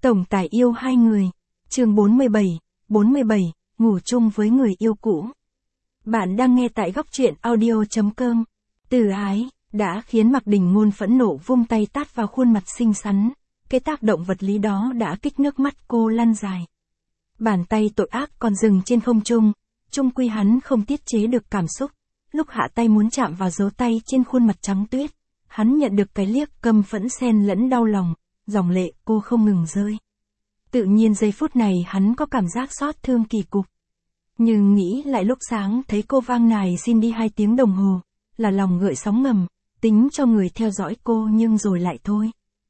Tổng tài yêu hai người. Chương 47, ngủ chung với người yêu cũ. Bạn đang nghe tại góc truyện audio.com. Từ ái, đã khiến Mạc Đình Ngôn phẫn nộ vung tay tát vào khuôn mặt xinh xắn. Cái tác động vật lý đó đã kích nước mắt cô lăn dài. Bàn tay tội ác còn dừng trên không trung, chung quy hắn không tiết chế được cảm xúc. Lúc hạ tay muốn chạm vào dấu tay trên khuôn mặt trắng tuyết, hắn nhận được cái liếc căm phẫn xen lẫn đau lòng, dòng lệ cô không ngừng rơi. Tự nhiên giây phút này hắn có cảm giác xót thương kỳ cục. Nhưng nghĩ lại lúc sáng thấy cô vang nài xin đi 2 tiếng đồng hồ, là lòng gợi sóng ngầm, tính cho người theo dõi cô nhưng rồi lại thôi.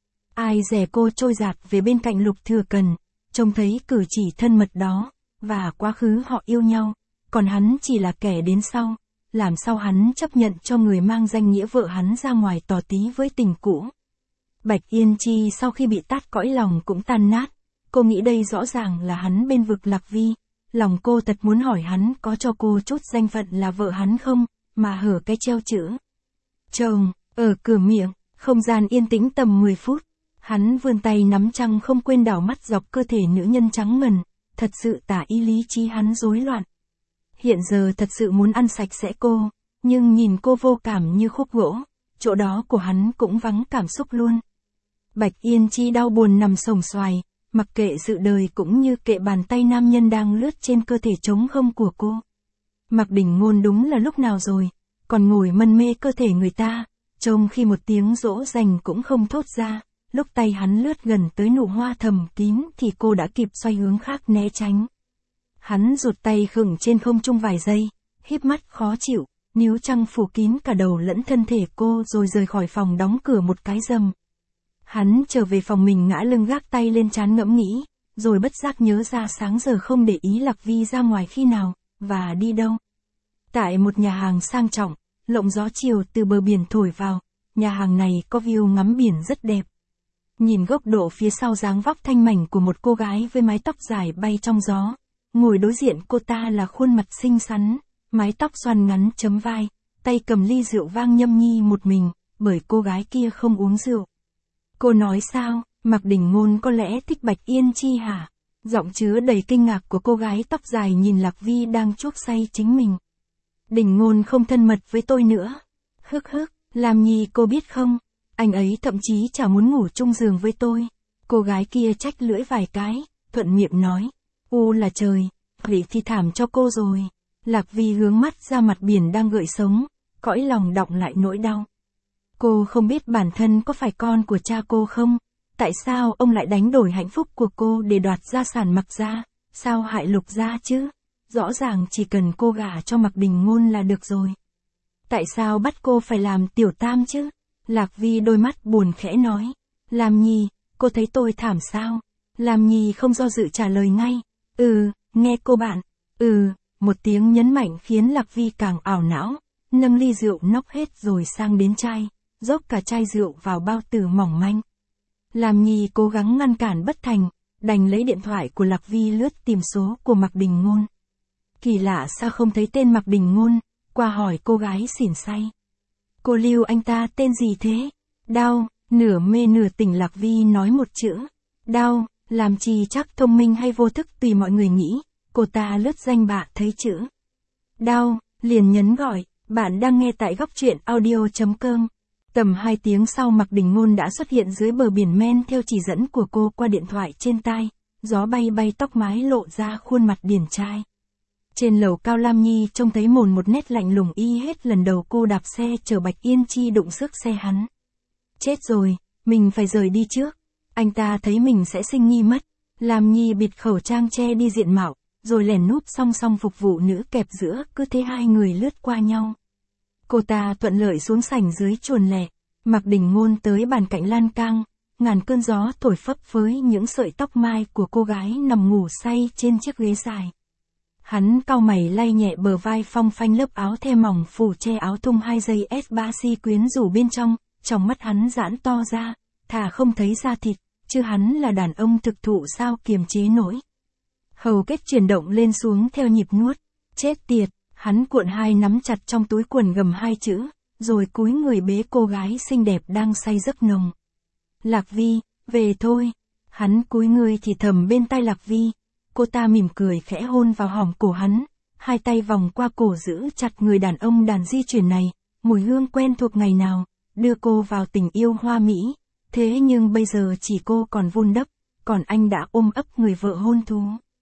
Ai dè cô trôi dạt về bên cạnh Lục Thừa Cần, trông thấy cử chỉ thân mật đó, và quá khứ họ yêu nhau, còn hắn chỉ là kẻ đến sau, làm sao hắn chấp nhận cho người mang danh nghĩa vợ hắn ra ngoài tỏ tí với tình cũ. Bạch Yên Chi sau khi bị tát cõi lòng cũng tan nát, cô nghĩ đây rõ ràng là hắn bên vực Lạc Vi, lòng cô thật muốn hỏi hắn có cho cô chút danh phận là vợ hắn không, mà hở cái treo chữ chồng, ở cửa miệng, không gian yên tĩnh tầm 10 phút, hắn vươn tay nắm trăng không quên đảo mắt dọc cơ thể nữ nhân trắng ngần, thật sự tả ý lý trí hắn rối loạn. Hiện giờ thật sự muốn ăn sạch sẽ cô, nhưng nhìn cô vô cảm như khúc gỗ, chỗ đó của hắn cũng vắng cảm xúc luôn. Bạch Yên Chi đau buồn nằm sồng xoài, mặc kệ sự đời cũng như kệ bàn tay nam nhân đang lướt trên cơ thể trống không của cô. Mạc Đình Ngôn đúng là lúc nào rồi, còn ngồi mân mê cơ thể người ta, trông khi một tiếng dỗ dành cũng không thốt ra, lúc tay hắn lướt gần tới nụ hoa thầm kín thì cô đã kịp xoay hướng khác né tránh. Hắn rụt tay khựng trên không trung vài giây, híp mắt khó chịu, níu trăng phủ kín cả đầu lẫn thân thể cô rồi rời khỏi phòng đóng cửa một cái rầm. Hắn trở về phòng mình ngã lưng gác tay lên trán ngẫm nghĩ, rồi bất giác nhớ ra sáng giờ không để ý Lạc Vi ra ngoài khi nào, và đi đâu. Tại một nhà hàng sang trọng, lộng gió chiều từ bờ biển thổi vào, nhà hàng này có view ngắm biển rất đẹp. Nhìn góc độ phía sau dáng vóc thanh mảnh của một cô gái với mái tóc dài bay trong gió, ngồi đối diện cô ta là khuôn mặt xinh xắn, mái tóc xoăn ngắn chấm vai, tay cầm ly rượu vang nhâm nhi một mình, bởi cô gái kia không uống rượu. Cô nói sao, Mạc Đình Ngôn có lẽ thích Bạch Yên Chi hả? Giọng chứa đầy kinh ngạc của cô gái tóc dài nhìn Lạc Vi đang chuốc say chính mình. Đình Ngôn không thân mật với tôi nữa. Hức, Lam Nhi cô biết không, anh ấy thậm chí chả muốn ngủ chung giường với tôi. Cô gái kia trách lưỡi vài cái, thuận miệng nói. Là trời, vậy thì thảm cho cô rồi. Lạc Vi hướng mắt ra mặt biển đang gợi sống, cõi lòng đọng lại nỗi đau. Cô không biết bản thân có phải con của cha cô không? Tại sao ông lại đánh đổi hạnh phúc của cô để đoạt gia sản Mạc gia? Sao hại Lục gia chứ? Rõ ràng chỉ cần cô gả cho Mạc Đình Ngôn là được rồi. Tại sao bắt cô phải làm tiểu tam chứ? Lạc Vi đôi mắt buồn khẽ nói. Lam Nhi, cô thấy tôi thảm sao? Lam Nhi không do dự trả lời ngay. Nghe cô bạn. Một tiếng nhấn mạnh khiến Lạc Vi càng ảo não, nâng ly rượu nốc hết rồi sang đến chai, dốc cả chai rượu vào bao tử mỏng manh. Lam Nhi cố gắng ngăn cản bất thành, đành lấy điện thoại của Lạc Vi lướt tìm số của Mạc Đình Ngôn. Kỳ lạ sao không thấy tên Mạc Đình Ngôn, qua hỏi cô gái xỉn say. Cô lưu anh ta tên gì thế? Đau, nửa mê nửa tỉnh Lạc Vi nói một chữ. Đau, làm chi chắc thông minh hay vô thức tùy mọi người nghĩ, cô ta lướt danh bạ thấy chữ đau, liền nhấn gọi, bạn đang nghe tại góc truyện audio.com. Tầm 2 tiếng sau Mạc Đình Ngôn đã xuất hiện dưới bờ biển men theo chỉ dẫn của cô qua điện thoại trên tai, gió bay bay tóc mái lộ ra khuôn mặt điển trai. Trên lầu cao Lam Nhi trông thấy một nét lạnh lùng y hết lần đầu cô đạp xe chở Bạch Yên Chi đụng xước xe hắn. Chết rồi, mình phải rời đi trước, anh ta thấy mình sẽ sinh nghi mất. Lam Nhi bịt khẩu trang che đi diện mạo, rồi lèn núp song song phục vụ nữ kẹp giữa, cứ thế hai người lướt qua nhau. Cô ta thuận lợi xuống sảnh dưới chuồn lẻ, Mạc Đình Ngôn tới bàn cạnh lan can, ngàn cơn gió thổi phấp phới những sợi tóc mai của cô gái nằm ngủ say trên chiếc ghế dài. Hắn cau mày lay nhẹ bờ vai phong phanh lớp áo the mỏng phủ che áo thun 2 giây S3C quyến rũ bên trong mắt hắn giãn to ra, thà không thấy da thịt, chứ hắn là đàn ông thực thụ sao kiềm chế nổi. Hầu kết chuyển động lên xuống theo nhịp nuốt, chết tiệt, hắn cuộn hai nắm chặt trong túi quần gầm 2 chữ, rồi cúi người bế cô gái xinh đẹp đang say giấc nồng. Lạc Vi, về thôi. Hắn cúi người thì thầm bên tai Lạc Vi. Cô ta mỉm cười khẽ hôn vào hõm cổ hắn, hai tay vòng qua cổ giữ chặt người đàn ông đàn di chuyển này, mùi hương quen thuộc ngày nào, đưa cô vào tình yêu hoa mỹ. Thế nhưng bây giờ chỉ cô còn vun đắp, còn anh đã ôm ấp người vợ hôn thú.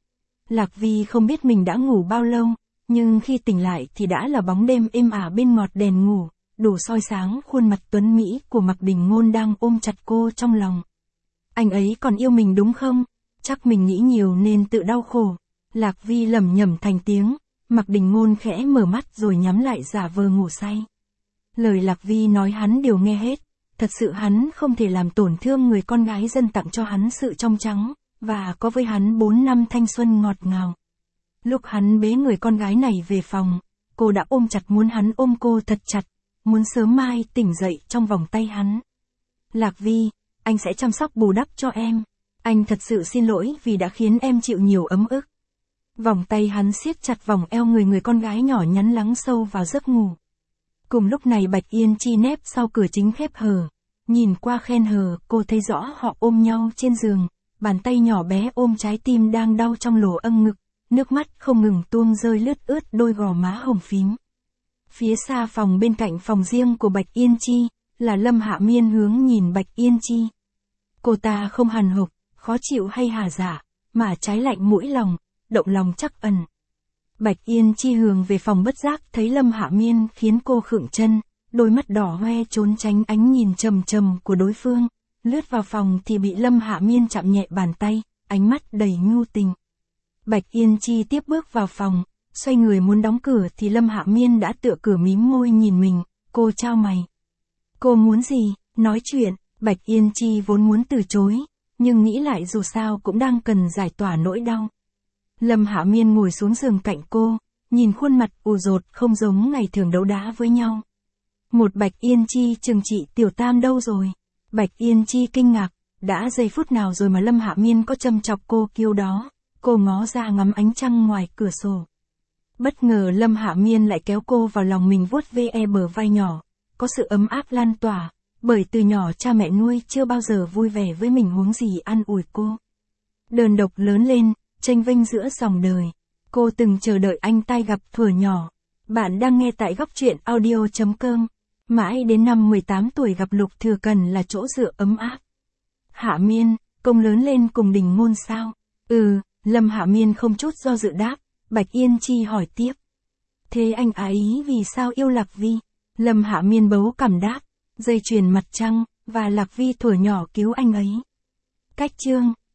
Lạc Vi không biết mình đã ngủ bao lâu, nhưng khi tỉnh lại thì đã là bóng đêm êm ả bên ngọt đèn ngủ, đủ soi sáng khuôn mặt tuấn mỹ của Mạc Đình Ngôn đang ôm chặt cô trong lòng. Anh ấy còn yêu mình đúng không? Chắc mình nghĩ nhiều nên tự đau khổ. Lạc Vi lẩm nhẩm thành tiếng, Mạc Đình Ngôn khẽ mở mắt rồi nhắm lại giả vờ ngủ say. Lời Lạc Vi nói hắn đều nghe hết, thật sự hắn không thể làm tổn thương người con gái dân tặng cho hắn sự trong trắng, và có với hắn 4 năm thanh xuân ngọt ngào. Lúc hắn bế người con gái này về phòng, cô đã ôm chặt muốn hắn ôm cô thật chặt, muốn sớm mai tỉnh dậy trong vòng tay hắn. Lạc Vi, anh sẽ chăm sóc bù đắp cho em. Anh thật sự xin lỗi vì đã khiến em chịu nhiều ấm ức. Vòng tay hắn siết chặt vòng eo người con gái nhỏ nhắn lắng sâu vào giấc ngủ. Cùng lúc này Bạch Yên Chi nép sau cửa chính khép hờ. Nhìn qua khe hờ, cô thấy rõ họ ôm nhau trên giường, bàn tay nhỏ bé ôm trái tim đang đau trong lỗ âng ngực, nước mắt không ngừng tuôn rơi lướt ướt đôi gò má hồng phím. Phía xa phòng bên cạnh phòng riêng của Bạch Yên Chi, là Lâm Hạ Miên hướng nhìn Bạch Yên Chi. Cô ta không hằn hộc, khó chịu hay hà dạ, mà trái lạnh mũi lòng, động lòng chắc ẩn. Bạch Yên Chi hướng về phòng bất giác thấy Lâm Hạ Miên khiến cô khựng chân, đôi mắt đỏ hoe trốn tránh ánh nhìn trầm trầm của đối phương. Lướt vào phòng thì bị Lâm Hạ Miên chạm nhẹ bàn tay, ánh mắt đầy nhu tình. Bạch Yên Chi tiếp bước vào phòng, xoay người muốn đóng cửa thì Lâm Hạ Miên đã tựa cửa mím môi nhìn mình, cô chau mày. Cô muốn gì? Nói chuyện. Bạch Yên Chi vốn muốn từ chối, nhưng nghĩ lại dù sao cũng đang cần giải tỏa nỗi đau. Lâm Hạ Miên ngồi xuống giường cạnh cô, nhìn khuôn mặt ù dột không giống ngày thường đấu đá với nhau. Một Bạch Yên Chi chừng chị Tiểu Tam đâu rồi? Bạch Yên Chi kinh ngạc, đã giây phút nào rồi mà Lâm Hạ Miên có châm chọc cô kiểu đó. Cô ngó ra ngắm ánh trăng ngoài cửa sổ. Bất ngờ Lâm Hạ Miên lại kéo cô vào lòng mình vuốt ve bờ vai nhỏ, có sự ấm áp lan tỏa, bởi từ nhỏ cha mẹ nuôi chưa bao giờ vui vẻ với mình huống gì an ủi cô. Đơn độc lớn lên, chênh vênh giữa dòng đời, cô từng chờ đợi anh tay gặp thuở nhỏ. Bạn đang nghe tại Góc Truyện Audio.com. Mãi đến năm 18 tuổi gặp Lục Thừa Cần là chỗ dựa ấm áp. Hạ Miên, công lớn lên cùng Đình Ngôn sao? Lâm Hạ Miên không chút do dự đáp. Bạch Yên Chi hỏi tiếp. Thế anh ấy vì sao yêu Lạc Vi? Lâm Hạ Miên bấu cằm đáp. Dây chuyền mặt trăng, và Lạc Vi thuở nhỏ cứu anh ấy. Cách chương